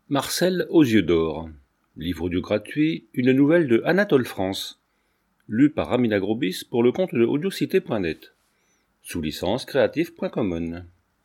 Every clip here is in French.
Marcel aux yeux d'or. Livre audio gratuit, une nouvelle de Anatole France. Lu par Amina Grobis pour le compte de audiocité.net. Sous licence Creative.commons.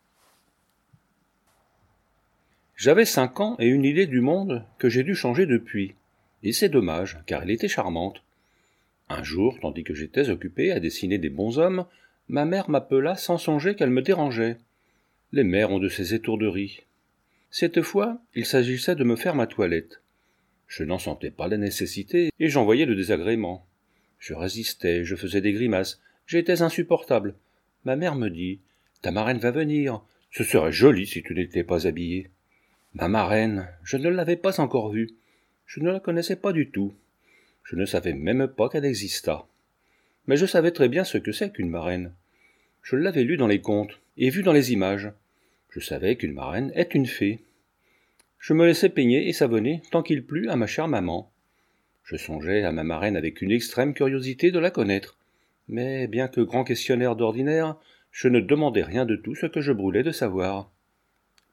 J'avais 5 ans et une idée du monde que j'ai dû changer depuis. Et c'est dommage, car elle était charmante. Un jour, tandis que j'étais occupé à dessiner des bonshommes, ma mère m'appela sans songer qu'elle me dérangeait. Les mères ont de ces étourderies. Cette fois, il s'agissait de me faire ma toilette. Je n'en sentais pas la nécessité, et j'en voyais le désagrément. Je résistais, je faisais des grimaces, j'étais insupportable. Ma mère me dit « Ta marraine va venir, ce serait joli si tu n'étais pas habillé. » Ma marraine, je ne l'avais pas encore vue. Je ne la connaissais pas du tout. Je ne savais même pas qu'elle existât. Mais je savais très bien ce que c'est qu'une marraine. Je l'avais lu dans les contes, et vu dans les images. Je savais qu'une marraine est une fée. Je me laissais peigner et savonner tant qu'il plut à ma chère maman. Je songeais à ma marraine avec une extrême curiosité de la connaître. Mais bien que grand questionnaire d'ordinaire, je ne demandais rien de tout ce que je brûlais de savoir. Pourquoi ?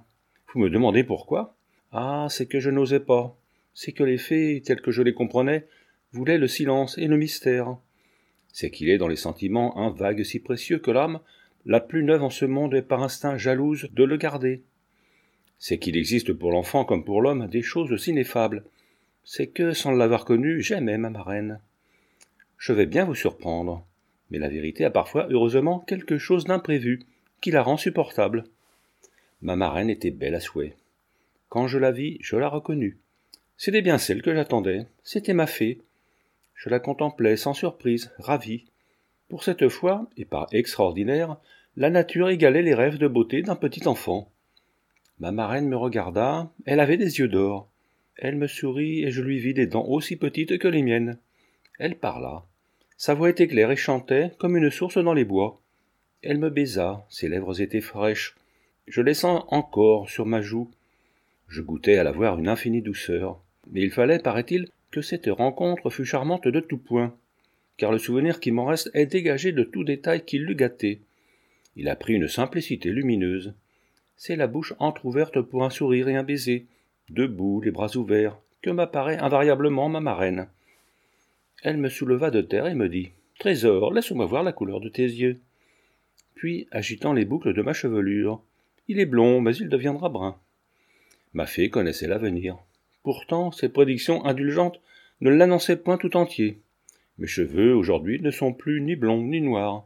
Vous me demandez pourquoi ? Ah, c'est que je n'osais pas. C'est que les fées, telles que je les comprenais, voulaient le silence et le mystère. C'est qu'il est dans les sentiments un vague si précieux que l'âme, la plus neuve en ce monde, est par instinct jalouse de le garder. C'est qu'il existe pour l'enfant comme pour l'homme des choses si ineffables. C'est que, sans l'avoir connue, j'aimais ma marraine. Je vais bien vous surprendre, mais la vérité a parfois, heureusement, quelque chose d'imprévu, qui la rend supportable. Ma marraine était belle à souhait. Quand je la vis, je la reconnus. C'était bien celle que j'attendais, c'était ma fée. Je la contemplais sans surprise, ravi. Pour cette fois, et par extraordinaire, la nature égalait les rêves de beauté d'un petit enfant. Ma marraine me regarda, elle avait des yeux d'or. Elle me sourit et je lui vis des dents aussi petites que les miennes. Elle parla. Sa voix était claire et chantait comme une source dans les bois. Elle me baisa, ses lèvres étaient fraîches. Je les sens encore sur ma joue. Je goûtais à la voir une infinie douceur. Mais il fallait, paraît-il, que cette rencontre fût charmante de tout point, car le souvenir qui m'en reste est dégagé de tout détail qui l'eût gâté. Il a pris une simplicité lumineuse. C'est la bouche entr'ouverte pour un sourire et un baiser, debout, les bras ouverts, que m'apparaît invariablement ma marraine. Elle me souleva de terre et me dit « Trésor, laisse-moi voir la couleur de tes yeux. » Puis, agitant les boucles de ma chevelure, « Il est blond, mais il deviendra brun. » Ma fée connaissait l'avenir. Pourtant, ses prédictions indulgentes ne l'annonçaient point tout entier. Mes cheveux, aujourd'hui, ne sont plus ni blonds ni noirs.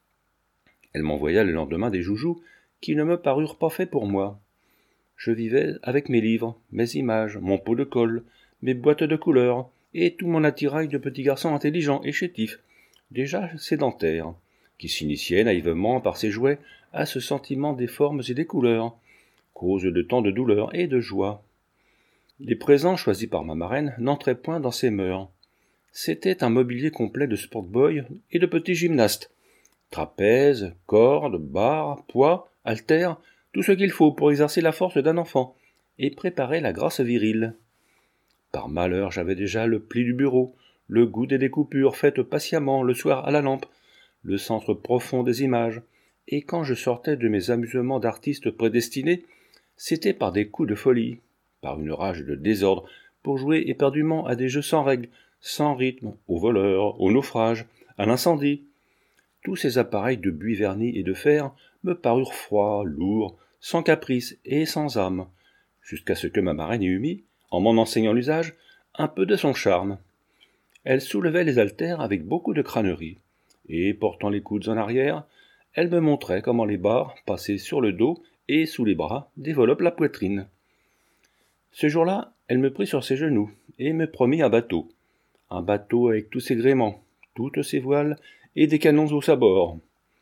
Elle m'envoya le lendemain des joujoux qui ne me parurent pas faits pour moi. Je vivais avec mes livres, mes images, mon pot de colle, mes boîtes de couleurs, et tout mon attirail de petit garçon intelligent et chétif, déjà sédentaire, qui s'initiait naïvement par ses jouets à ce sentiment des formes et des couleurs, cause de tant de douleur et de joie. Les présents choisis par ma marraine n'entraient point dans ses mœurs. C'était un mobilier complet de sport-boy et de petits gymnastes. Trapèzes, cordes, barres, poids, haltères, tout ce qu'il faut pour exercer la force d'un enfant et préparer la grâce virile. Par malheur, j'avais déjà le pli du bureau, le goût des découpures faites patiemment le soir à la lampe, le centre profond des images, et quand je sortais de mes amusements d'artiste prédestiné, c'était par des coups de folie, par une rage de désordre, pour jouer éperdument à des jeux sans règles, sans rythme, au voleur, au naufrage, à l'incendie. Tous ces appareils de buis vernis et de fer me parurent froids, lourds, sans caprice et sans âme, jusqu'à ce que ma marraine y eût mis, en m'en enseignant l'usage, un peu de son charme. Elle soulevait les haltères avec beaucoup de crânerie, et, portant les coudes en arrière, elle me montrait comment les barres, passées sur le dos et sous les bras, développent la poitrine. Ce jour-là, elle me prit sur ses genoux et me promit un bateau avec tous ses gréements, toutes ses voiles et des canons aux sabords.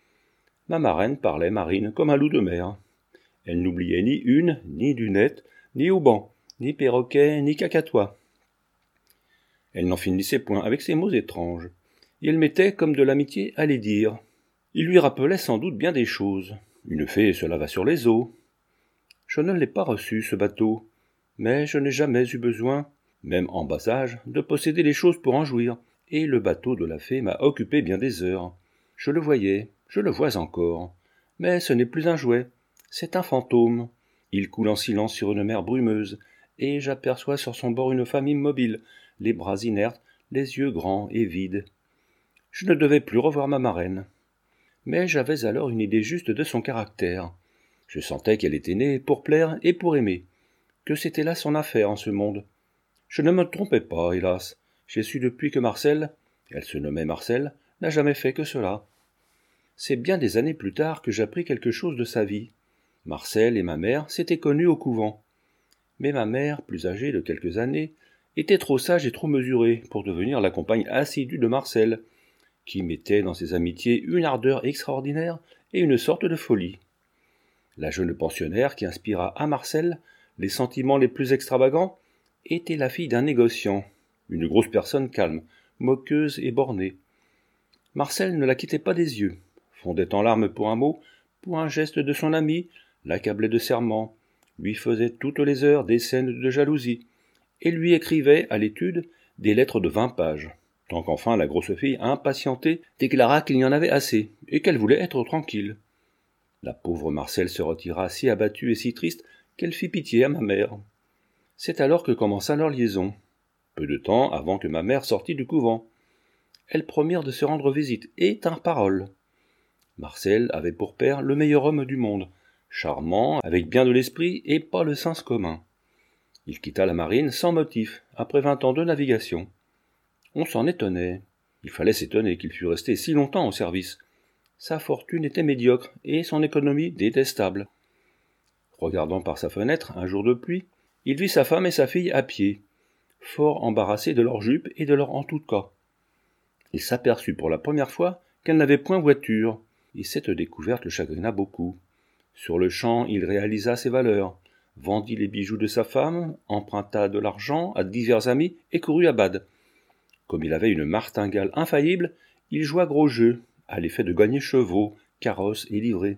Ma marraine parlait marine comme un loup de mer. Elle n'oubliait ni une, ni dunette, ni houban, ni perroquet, ni cacatois. Elle n'en finissait point avec ces mots étranges, et elle mettait comme de l'amitié à les dire. Il lui rappelait sans doute bien des choses. Une fée se lava sur les eaux. Je ne l'ai pas reçu, ce bateau, mais je n'ai jamais eu besoin, même en bas âge, de posséder les choses pour en jouir, et le bateau de la fée m'a occupé bien des heures. Je le voyais, je le vois encore, mais ce n'est plus un jouet, c'est un fantôme. Il coule en silence sur une mer brumeuse, et j'aperçois sur son bord une femme immobile, les bras inertes, les yeux grands et vides. Je ne devais plus revoir ma marraine. Mais j'avais alors une idée juste de son caractère. Je sentais qu'elle était née pour plaire et pour aimer, que c'était là son affaire en ce monde. Je ne me trompais pas, hélas. J'ai su depuis que Marcel, elle se nommait Marcel, n'a jamais fait que cela. C'est bien des années plus tard que j'appris quelque chose de sa vie. Marcel et ma mère s'étaient connus au couvent. Mais ma mère, plus âgée de quelques années, était trop sage et trop mesurée pour devenir la compagne assidue de Marcel, qui mettait dans ses amitiés une ardeur extraordinaire et une sorte de folie. La jeune pensionnaire qui inspira à Marcel les sentiments les plus extravagants était la fille d'un négociant, une grosse personne calme, moqueuse et bornée. Marcel ne la quittait pas des yeux, fondait en larmes pour un mot, pour un geste de son ami, l'accablait de serments, lui faisait toutes les heures des scènes de jalousie, et lui écrivait, à l'étude, des lettres de 20 pages, tant qu'enfin la grosse fille, impatientée, déclara qu'il y en avait assez, et qu'elle voulait être tranquille. La pauvre Marcel se retira si abattue et si triste qu'elle fit pitié à ma mère. C'est alors que commença leur liaison, peu de temps avant que ma mère sortît du couvent. Elles promirent de se rendre visite, et tinrent parole. Marcel avait pour père le meilleur homme du monde, charmant, avec bien de l'esprit et pas le sens commun. Il quitta la marine sans motif, après 20 ans de navigation. On s'en étonnait. Il fallait s'étonner qu'il fût resté si longtemps au service. Sa fortune était médiocre et son économie détestable. Regardant par sa fenêtre un jour de pluie, il vit sa femme et sa fille à pied, fort embarrassées de leurs jupes et de leur en-tout-cas. Il s'aperçut pour la première fois qu'elle n'avait point voiture, et cette découverte le chagrina beaucoup. Sur-le-champ, il réalisa ses valeurs, vendit les bijoux de sa femme, emprunta de l'argent à divers amis et courut à Bade. Comme il avait une martingale infaillible, il joua gros jeu, à l'effet de gagner chevaux, carrosses et livrées.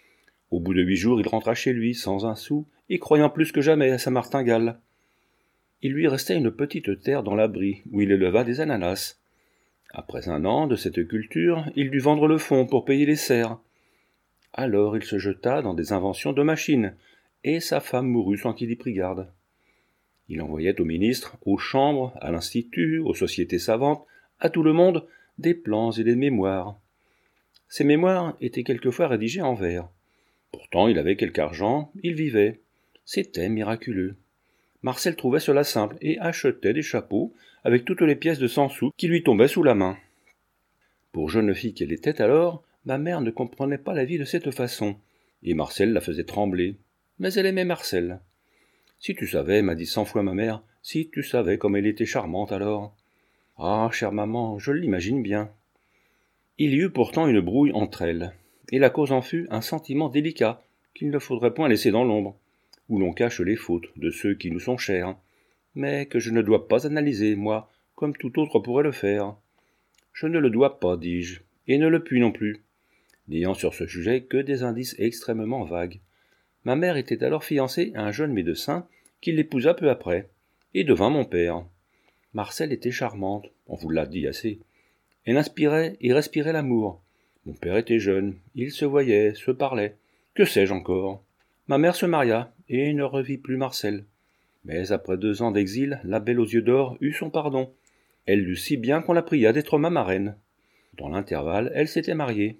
Au bout de 8 jours, il rentra chez lui, sans un sou, et croyant plus que jamais à sa martingale. Il lui restait une petite terre dans l'abri, où il éleva des ananas. Après 1 an de cette culture, il dut vendre le fonds pour payer les serres. Alors il se jeta dans des inventions de machines, et sa femme mourut sans qu'il y prît garde. Il envoyait aux ministres, aux chambres, à l'institut, aux sociétés savantes, à tout le monde, des plans et des mémoires. Ces mémoires étaient quelquefois rédigés en vers. Pourtant il avait quelque argent, il vivait. C'était miraculeux. Marcel trouvait cela simple et achetait des chapeaux avec toutes les pièces de 100 sous qui lui tombaient sous la main. Pour jeune fille qu'elle était alors, ma mère ne comprenait pas la vie de cette façon, et Marcel la faisait trembler. Mais elle aimait Marcel. Si tu savais, m'a dit 100 fois ma mère, si tu savais comme elle était charmante alors. Ah, chère maman, je l'imagine bien. Il y eut pourtant une brouille entre elles, et la cause en fut un sentiment délicat qu'il ne faudrait point laisser dans l'ombre, où l'on cache les fautes de ceux qui nous sont chers, mais que je ne dois pas analyser, moi, comme tout autre pourrait le faire. Je ne le dois pas, dis-je, et ne le puis non plus, n'ayant sur ce sujet que des indices extrêmement vagues. Ma mère était alors fiancée à un jeune médecin qui l'épousa peu après, et devint mon père. Marcel était charmante, on vous l'a dit assez. Elle inspirait et respirait l'amour. Mon père était jeune, il se voyait, se parlait. Que sais-je encore? Ma mère se maria, et ne revit plus Marcel. Mais après 2 ans d'exil, la belle aux yeux d'or eut son pardon. Elle lut si bien qu'on la pria d'être ma marraine. Dans l'intervalle, elle s'était mariée.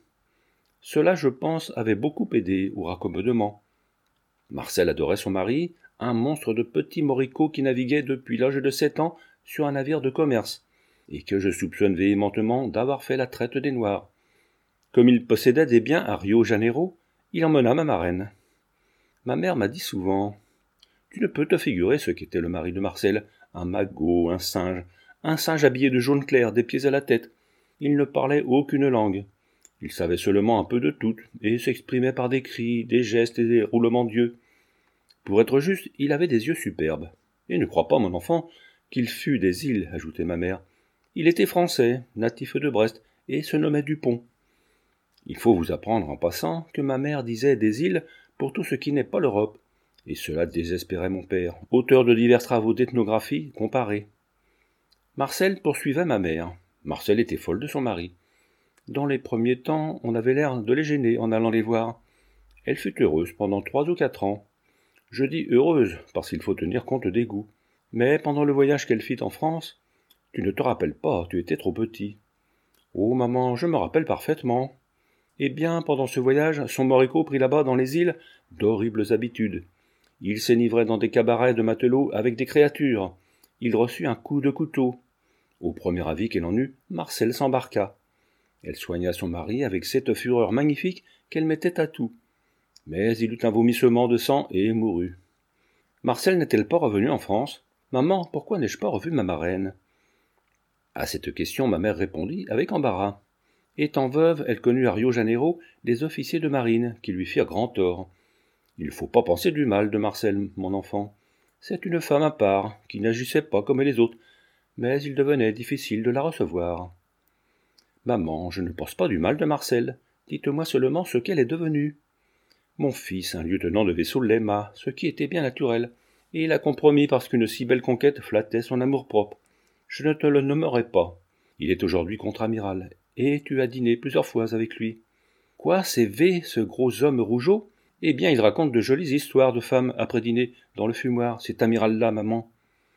Cela, je pense, avait beaucoup aidé au raccommodement. Marcel adorait son mari, un monstre de petit moricaud qui naviguait depuis l'âge de 7 ans sur un navire de commerce, et que je soupçonne véhémentement d'avoir fait la traite des Noirs. Comme il possédait des biens à Rio Janeiro, il emmena ma marraine. Ma mère m'a dit souvent « Tu ne peux te figurer ce qu'était le mari de Marcel, un magot, un singe habillé de jaune clair des pieds à la tête. Il ne parlait aucune langue. Il savait seulement un peu de toutes, et s'exprimait par des cris, des gestes et des roulements d'yeux. Pour être juste, il avait des yeux superbes. Et ne crois pas, mon enfant, qu'il fût des îles, ajoutait ma mère. Il était français, natif de Brest, et se nommait Dupont. Il faut vous apprendre en passant que ma mère disait des îles pour tout ce qui n'est pas l'Europe, et cela désespérait mon père, auteur de divers travaux d'ethnographie comparée. Marcel poursuivait ma mère. Marcel était folle de son mari. Dans les premiers temps, on avait l'air de les gêner en allant les voir. Elle fut heureuse pendant 3 ou 4 ans. Je dis heureuse, parce qu'il faut tenir compte des goûts. Mais pendant le voyage qu'elle fit en France, tu ne te rappelles pas, tu étais trop petit. Oh, maman, je me rappelle parfaitement. Eh bien, pendant ce voyage, son moricaud prit là-bas dans les îles d'horribles habitudes. Il s'enivrait dans des cabarets de matelots avec des créatures. Il reçut un coup de couteau. Au premier avis qu'elle en eut, Marcel s'embarqua. Elle soigna son mari avec cette fureur magnifique qu'elle mettait à tout. Mais il eut un vomissement de sang et mourut. Marcel n'est-elle pas revenue en France ? Maman, pourquoi n'ai-je pas revu ma marraine ? À cette question, ma mère répondit avec embarras. Étant veuve, elle connut à Rio Janeiro des officiers de marine qui lui firent grand tort. Il ne faut pas penser du mal de Marcel, mon enfant. C'est une femme à part, qui n'agissait pas comme les autres, mais il devenait difficile de la recevoir. Maman, je ne pense pas du mal de Marcel. Dites-moi seulement ce qu'elle est devenue. Mon fils, un lieutenant de vaisseau, l'aima, ce qui était bien naturel, et il a compromis parce qu'une si belle conquête flattait son amour-propre. Je ne te le nommerai pas. Il est aujourd'hui contre-amiral, et tu as dîné plusieurs fois avec lui. Quoi, c'est V, ce gros homme rougeau ? Eh bien, il raconte de jolies histoires de femmes après dîner dans le fumoir, cet amiral-là, maman.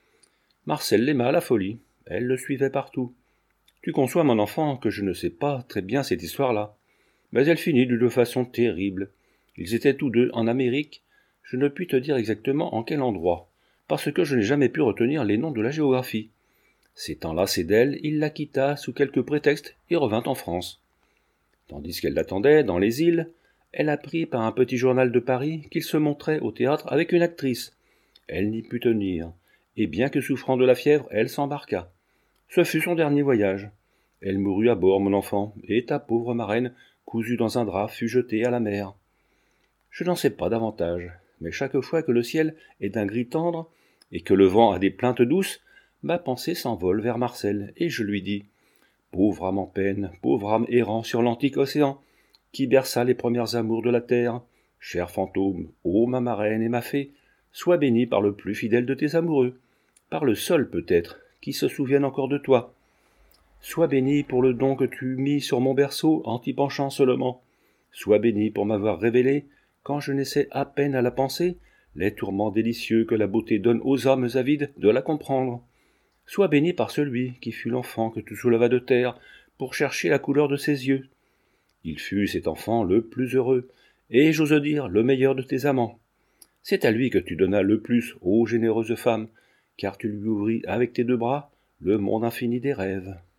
Marcel l'aima à la folie. Elle le suivait partout. Tu conçois, mon enfant, que je ne sais pas très bien cette histoire-là. Mais elle finit d'une façon terrible. Ils étaient tous deux en Amérique. Je ne puis te dire exactement en quel endroit, parce que je n'ai jamais pu retenir les noms de la géographie. S'étant lassé d'elle, il la quitta sous quelque prétexte et revint en France. Tandis qu'elle l'attendait, dans les îles, elle apprit par un petit journal de Paris qu'il se montrait au théâtre avec une actrice. Elle n'y put tenir, et bien que souffrant de la fièvre, elle s'embarqua. Ce fut son dernier voyage. Elle mourut à bord, mon enfant, et ta pauvre marraine, cousue dans un drap, fut jetée à la mer. Je n'en sais pas davantage, mais chaque fois que le ciel est d'un gris tendre, et que le vent a des plaintes douces, ma pensée s'envole vers Marcel, et je lui dis « Pauvre âme en peine, pauvre âme errant sur l'antique océan, qui berça les premières amours de la terre, cher fantôme, ô ma marraine et ma fée, sois bénie par le plus fidèle de tes amoureux, par le seul peut-être qui se souvienne encore de toi. Sois bénie pour le don que tu mis sur mon berceau en t'y penchant seulement. Sois bénie pour m'avoir révélé, quand je n'essaie à peine à la penser, les tourments délicieux que la beauté donne aux âmes avides de la comprendre. Sois bénie par celui qui fut l'enfant que tu soulevas de terre pour chercher la couleur de ses yeux. Il fut cet enfant le plus heureux, et j'ose dire le meilleur de tes amants. C'est à lui que tu donnas le plus, ô généreuse femme, car tu lui ouvris avec tes deux bras le monde infini des rêves.